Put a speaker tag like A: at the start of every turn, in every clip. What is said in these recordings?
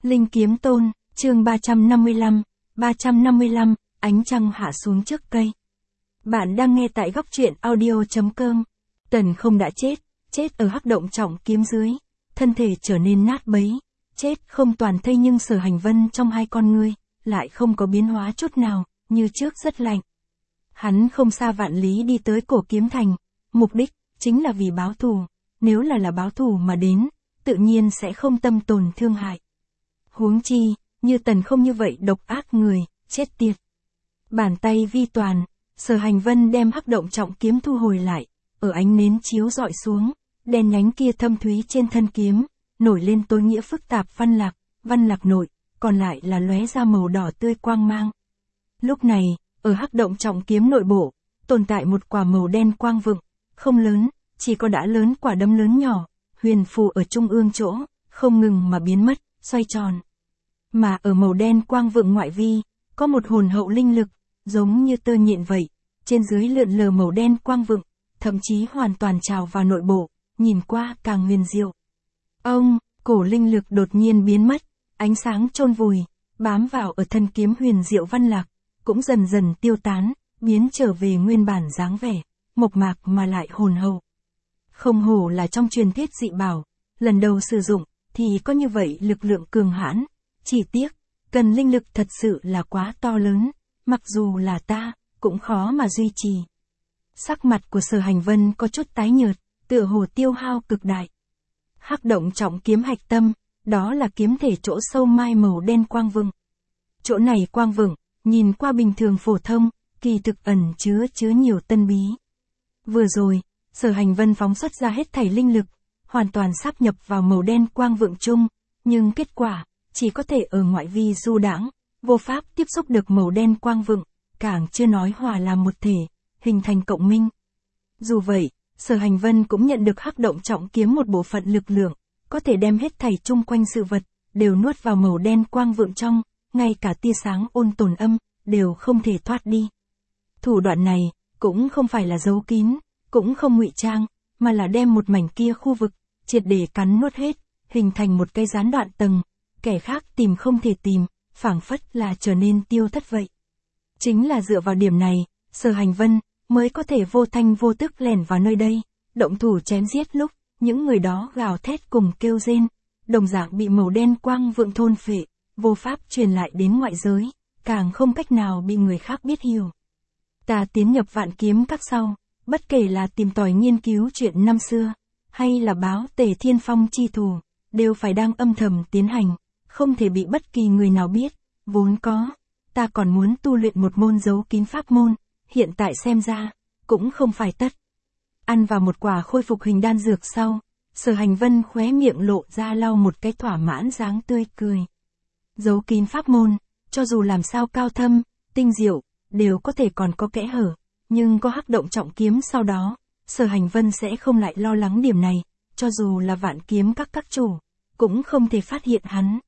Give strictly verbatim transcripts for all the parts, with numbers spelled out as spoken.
A: Linh Kiếm Tôn, chương ba trăm năm mươi lăm, ba trăm năm mươi lăm, ánh trăng hạ xuống trước cây. Bạn đang nghe tại góc truyện audio.com. Tần Không đã chết, chết ở hắc động trọng kiếm dưới, thân thể trở nên nát bấy, chết không toàn thây nhưng Sở Hành Vân trong hai con ngươi, lại không có biến hóa chút nào, như trước rất lạnh. Hắn không xa vạn lý đi tới Cổ Kiếm Thành, mục đích, chính là vì báo thù, nếu là là báo thù mà đến, tự nhiên sẽ không tâm tồn thương hại. Huống chi, như Tần Không như vậy độc ác người, chết tiệt. Bàn tay vi toàn, Sở Hành Vân đem hắc động trọng kiếm thu hồi lại, ở ánh nến chiếu dọi xuống, đèn nhánh kia thâm thúy trên thân kiếm, nổi lên tối nghĩa phức tạp văn lạc, văn lạc nội, còn lại là lóe ra màu đỏ tươi quang mang. Lúc này, ở hắc động trọng kiếm nội bộ, tồn tại một quả màu đen quang vựng, không lớn, chỉ có đã lớn quả đấm lớn nhỏ, huyền phù ở trung ương chỗ, không ngừng mà biến mất, xoay tròn. Mà ở màu đen quang vựng ngoại vi, có một hồn hậu linh lực, giống như tơ nhện vậy, trên dưới lượn lờ màu đen quang vựng, thậm chí hoàn toàn trào vào nội bộ, nhìn qua càng huyền diệu. Ông, cổ linh lực đột nhiên biến mất, ánh sáng chôn vùi, bám vào ở thân kiếm huyền diệu văn lạc, cũng dần dần tiêu tán, biến trở về nguyên bản dáng vẻ, mộc mạc mà lại hồn hậu. Không hổ là trong truyền thuyết dị bảo, lần đầu sử dụng, thì có như vậy lực lượng cường hãn, chỉ tiếc, cần linh lực thật sự là quá to lớn, mặc dù là ta, cũng khó mà duy trì. Sắc mặt của Sở Hành Vân có chút tái nhợt, tựa hồ tiêu hao cực đại. Hắc động trọng kiếm hạch tâm, đó là kiếm thể chỗ sâu mai màu đen quang vựng. Chỗ này quang vựng, nhìn qua bình thường phổ thông, kỳ thực ẩn chứa chứa nhiều tân bí. Vừa rồi, Sở Hành Vân phóng xuất ra hết thảy linh lực, hoàn toàn sáp nhập vào màu đen quang vựng chung, nhưng kết quả, chỉ có thể ở ngoại vi du đãng, vô pháp tiếp xúc được màu đen quang vựng, càng chưa nói hòa làm một thể, hình thành cộng minh. Dù vậy, Sở Hành Vân cũng nhận được hắc động trọng kiếm một bộ phận lực lượng, có thể đem hết thảy chung quanh sự vật, đều nuốt vào màu đen quang vựng trong, ngay cả tia sáng ôn tồn âm, đều không thể thoát đi. Thủ đoạn này, cũng không phải là giấu kín, cũng không ngụy trang, mà là đem một mảnh kia khu vực, triệt để cắn nuốt hết, hình thành một cái gián đoạn tầng, kẻ khác tìm không thể tìm, phảng phất là trở nên tiêu thất vậy. Chính là dựa vào điểm này, Sở Hành Vân mới có thể vô thanh vô tức lẻn vào nơi đây, động thủ chém giết lúc, những người đó gào thét cùng kêu rên, đồng dạng bị màu đen quang vựng thôn phệ, vô pháp truyền lại đến ngoại giới, càng không cách nào bị người khác biết hiểu. Ta tiến nhập Vạn Kiếm Các sau, bất kể là tìm tòi nghiên cứu chuyện năm xưa, hay là báo Tề Thiên Phong chi thù, đều phải đang âm thầm tiến hành, không thể bị bất kỳ người nào biết, vốn có, ta còn muốn tu luyện một môn giấu kín pháp môn, hiện tại xem ra, cũng không phải tất. Ăn vào một quả khôi phục hình đan dược sau, Sở Hành Vân khóe miệng lộ ra lau một cái thỏa mãn dáng tươi cười. Giấu kín pháp môn, cho dù làm sao cao thâm, tinh diệu, đều có thể còn có kẽ hở, nhưng có hắc động trọng kiếm sau đó, Sở Hành Vân sẽ không lại lo lắng điểm này, cho dù là Vạn Kiếm Các các chủ, cũng không thể phát hiện hắn.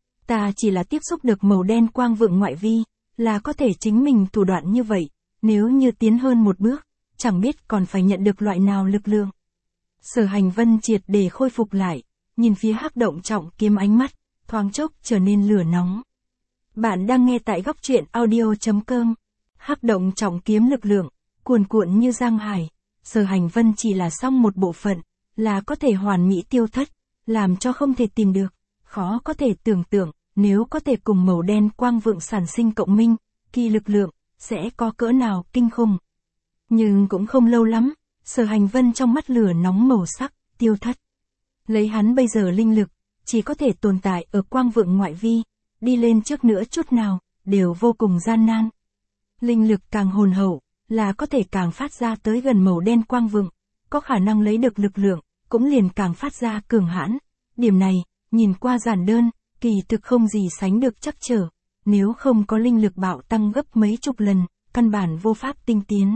A: Ta chỉ là tiếp xúc được màu đen quang vựng ngoại vi, là có thể chính mình thủ đoạn như vậy, nếu như tiến hơn một bước, chẳng biết còn phải nhận được loại nào lực lượng. Sở Hành Vân triệt để khôi phục lại, nhìn phía hắc động trọng kiếm ánh mắt, thoáng chốc trở nên lửa nóng. Bạn đang nghe tại góc truyện audio.com. Hắc động trọng kiếm lực lượng, cuồn cuộn như giang hải, Sở Hành Vân chỉ là xong một bộ phận, là có thể hoàn mỹ tiêu thất, làm cho không thể tìm được, khó có thể tưởng tượng, nếu có thể cùng màu đen quang vựng sản sinh cộng minh, kỳ lực lượng, sẽ có cỡ nào kinh khủng. Nhưng cũng không lâu lắm, Sở Hành Vân trong mắt lửa nóng màu sắc, tiêu thất. Lấy hắn bây giờ linh lực, chỉ có thể tồn tại ở quang vựng ngoại vi, đi lên trước nữa chút nào, đều vô cùng gian nan. Linh lực càng hồn hậu, là có thể càng phát ra tới gần màu đen quang vựng, có khả năng lấy được lực lượng, cũng liền càng phát ra cường hãn. Điểm này, nhìn qua giản đơn, kỳ thực không gì sánh được chắc trở, nếu không có linh lực bạo tăng gấp mấy chục lần, căn bản vô pháp tinh tiến.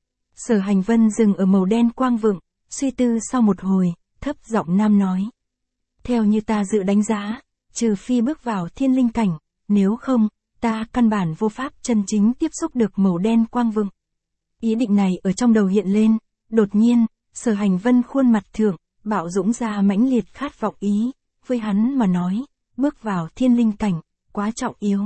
A: Sở Hành Vân dừng ở màu đen quang vựng, suy tư sau một hồi, thấp giọng nam nói. Theo như ta dự đánh giá, trừ phi bước vào thiên linh cảnh, nếu không, ta căn bản vô pháp chân chính tiếp xúc được màu đen quang vựng. Ý định này ở trong đầu hiện lên, đột nhiên, Sở Hành Vân khuôn mặt thượng, bạo dũng ra mãnh liệt khát vọng ý, với hắn mà nói, bước vào thiên linh cảnh, quá trọng yếu.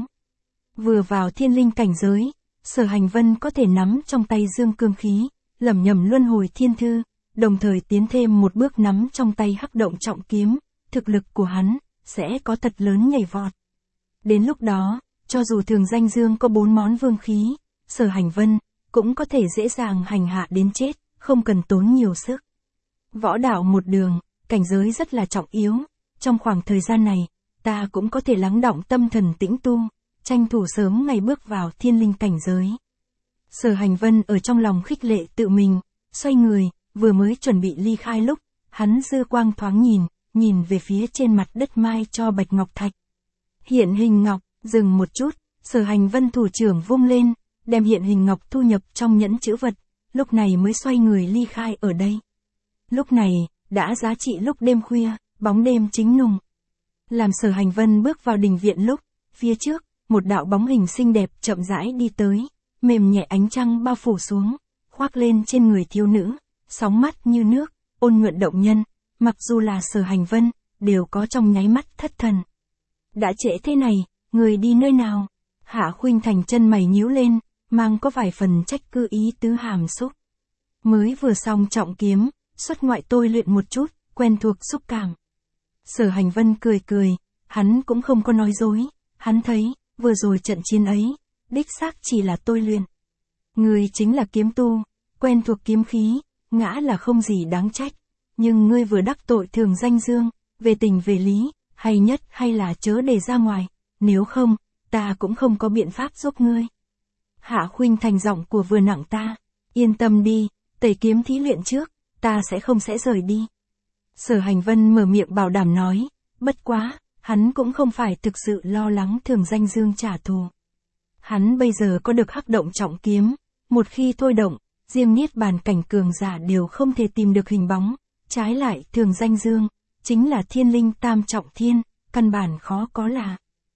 A: Vừa vào thiên linh cảnh giới, Sở Hành Vân có thể nắm trong tay dương cương khí, lẩm nhẩm luân hồi thiên thư, đồng thời tiến thêm một bước nắm trong tay hắc động trọng kiếm, thực lực của hắn sẽ có thật lớn nhảy vọt. Đến lúc đó, cho dù Thường Danh Dương có bốn món vương khí, Sở Hành Vân cũng có thể dễ dàng hành hạ đến chết, không cần tốn nhiều sức. Võ đạo một đường, cảnh giới rất là trọng yếu, trong khoảng thời gian này, ta cũng có thể lắng đọng tâm thần tĩnh tu, tranh thủ sớm ngày bước vào thiên linh cảnh giới. Sở Hành Vân ở trong lòng khích lệ tự mình, xoay người, vừa mới chuẩn bị ly khai lúc, hắn dư quang thoáng nhìn, nhìn về phía trên mặt đất mai cho bạch ngọc thạch. Hiện hình ngọc, dừng một chút, Sở Hành Vân thủ trưởng vung lên, đem hiện hình ngọc thu nhập trong nhẫn chữ vật, lúc này mới xoay người ly khai ở đây. Lúc này, đã giá trị lúc đêm khuya, bóng đêm chính nùng. Làm Sở Hành Vân bước vào đình viện lúc, phía trước, một đạo bóng hình xinh đẹp chậm rãi đi tới, mềm nhẹ ánh trăng bao phủ xuống, khoác lên trên người thiếu nữ, sóng mắt như nước, ôn nhuận động nhân, mặc dù là Sở Hành Vân, đều có trong nháy mắt thất thần. Đã trễ thế này, người đi nơi nào? Hạ Khuynh Thành chân mày nhíu lên, mang có vài phần trách cứ ý tứ hàm xúc. Mới vừa xong trọng kiếm, xuất ngoại tôi luyện một chút, quen thuộc xúc cảm. Sở Hành Vân cười cười, hắn cũng không có nói dối, hắn thấy, vừa rồi trận chiến ấy, đích xác chỉ là tôi luyện. Ngươi chính là kiếm tu, quen thuộc kiếm khí, ngã là không gì đáng trách, nhưng ngươi vừa đắc tội Thường Danh Dương, về tình về lý, hay nhất hay là chớ để ra ngoài, nếu không, ta cũng không có biện pháp giúp ngươi. Hạ Khuynh Thành giọng của vừa nặng ta, yên tâm đi, tẩy kiếm thí luyện trước, ta sẽ không sẽ rời đi. Sở Hành Vân mở miệng bảo đảm nói, bất quá, hắn cũng không phải thực sự lo lắng Thường Danh Dương trả thù. Hắn bây giờ có được hắc động trọng kiếm, một khi thôi động, riêng niết bàn cảnh cường giả đều không thể tìm được hình bóng, trái lại Thường Danh Dương, chính là thiên linh tam trọng thiên, căn bản khó có là.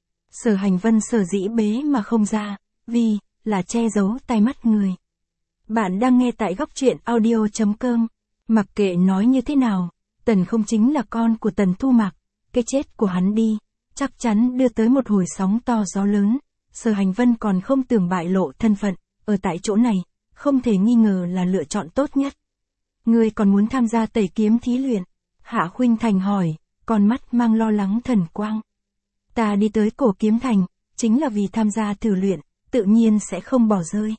A: Sở Hành Vân sở dĩ bế mà không ra, vì, là che giấu tai mắt người. Bạn đang nghe tại góc truyện audio chấm com, mặc kệ nói như thế nào, Tần không chính là con của Tần Thu Mạc, cái chết của hắn đi, chắc chắn đưa tới một hồi sóng to gió lớn, Sở Hành Vân còn không tưởng bại lộ thân phận, ở tại chỗ này, không thể nghi ngờ là lựa chọn tốt nhất. Ngươi còn muốn tham gia tẩy kiếm thí luyện? Hạ Khuynh Thành hỏi, con mắt mang lo lắng thần quang. Ta đi tới Cổ Kiếm Thành, chính là vì tham gia thử luyện, tự nhiên sẽ không bỏ rơi.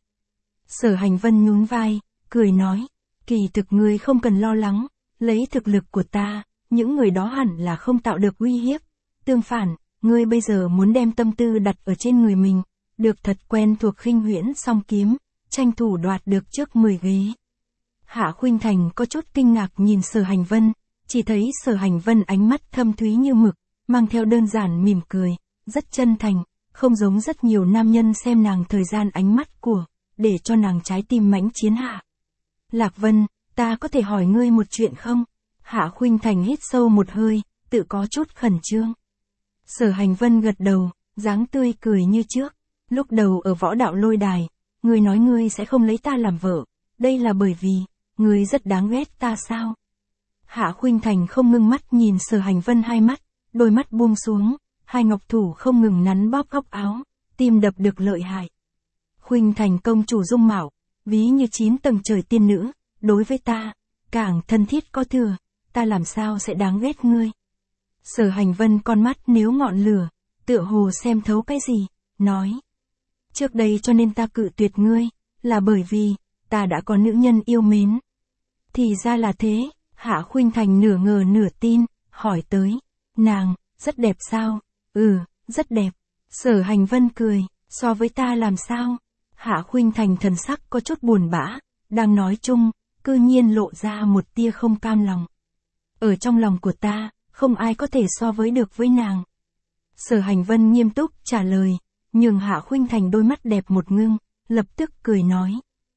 A: Sở Hành Vân nhún vai, cười nói, kỳ thực ngươi không cần lo lắng, lấy thực lực của ta, những người đó hẳn là không tạo được uy hiếp. Tương phản, ngươi bây giờ muốn đem tâm tư đặt ở trên người mình, được thật quen thuộc khinh huyễn song kiếm, tranh thủ đoạt được trước mười ghế. Hạ Khuynh Thành có chút kinh ngạc nhìn Sở Hành Vân, chỉ thấy Sở Hành Vân ánh mắt thâm thúy như mực, mang theo đơn giản mỉm cười, rất chân thành, không giống rất nhiều nam nhân xem nàng thời gian ánh mắt của, để cho nàng trái tim mãnh chiến hạ. Lạc Vân, ta có thể hỏi ngươi một chuyện không? Hạ Khuynh Thành hít sâu một hơi, tự có chút khẩn trương. Sở Hành Vân gật đầu, dáng tươi cười như trước. Lúc đầu ở võ đạo lôi đài, ngươi nói ngươi sẽ không lấy ta làm vợ, đây là bởi vì, ngươi rất đáng ghét ta sao? Hạ Khuynh Thành không ngưng mắt nhìn Sở Hành Vân hai mắt, đôi mắt buông xuống, hai ngọc thủ không ngừng nắn bóp góc áo, tim đập được lợi hại. Khuynh Thành công chủ dung mạo, ví như chín tầng trời tiên nữ, đối với ta, càng thân thiết có thừa, ta làm sao sẽ đáng ghét ngươi? Sở Hành Vân con mắt nếu ngọn lửa, tựa hồ xem thấu cái gì, nói. Trước đây cho nên ta cự tuyệt ngươi, là bởi vì, ta đã có nữ nhân yêu mến. Thì ra là thế, Hạ Khuynh Thành nửa ngờ nửa tin, hỏi tới, nàng, rất đẹp sao? Ừ, rất đẹp. Sở Hành Vân cười, so với ta làm sao? Hạ Khuynh Thành thần sắc có chút buồn bã, đang nói chung, cư nhiên lộ ra một tia không cam lòng. Ở trong lòng của ta, không ai có thể so với được với nàng. Sở Hành Vân nghiêm túc trả lời, nhường Hạ Khuynh Thành đôi mắt đẹp một ngưng, lập tức cười nói.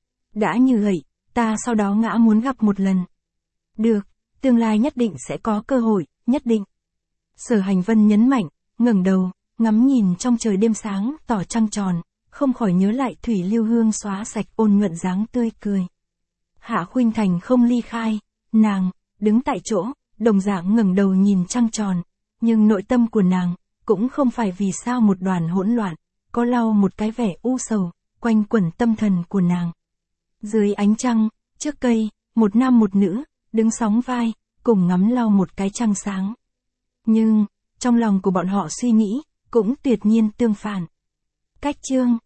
A: Đã như vậy, ta sau đó ngã muốn gặp một lần. Được, tương lai nhất định sẽ có cơ hội, nhất định. Sở Hành Vân nhấn mạnh, ngẩng đầu, ngắm nhìn trong trời đêm sáng tỏ trăng tròn, không khỏi nhớ lại Thủy Lưu Hương xóa sạch ôn nhuận dáng tươi cười. Hạ Khuynh Thành không ly khai, nàng, đứng tại chỗ, đồng dạng ngẩng đầu nhìn trăng tròn, nhưng nội tâm của nàng, cũng không phải vì sao một đoàn hỗn loạn, có lau một cái vẻ u sầu, quanh quẩn tâm thần của nàng. Dưới ánh trăng, trước cây, một nam một nữ, đứng sóng vai, cùng ngắm lau một cái trăng sáng. Nhưng, trong lòng của bọn họ suy nghĩ, cũng tuyệt nhiên tương phản. Cách chương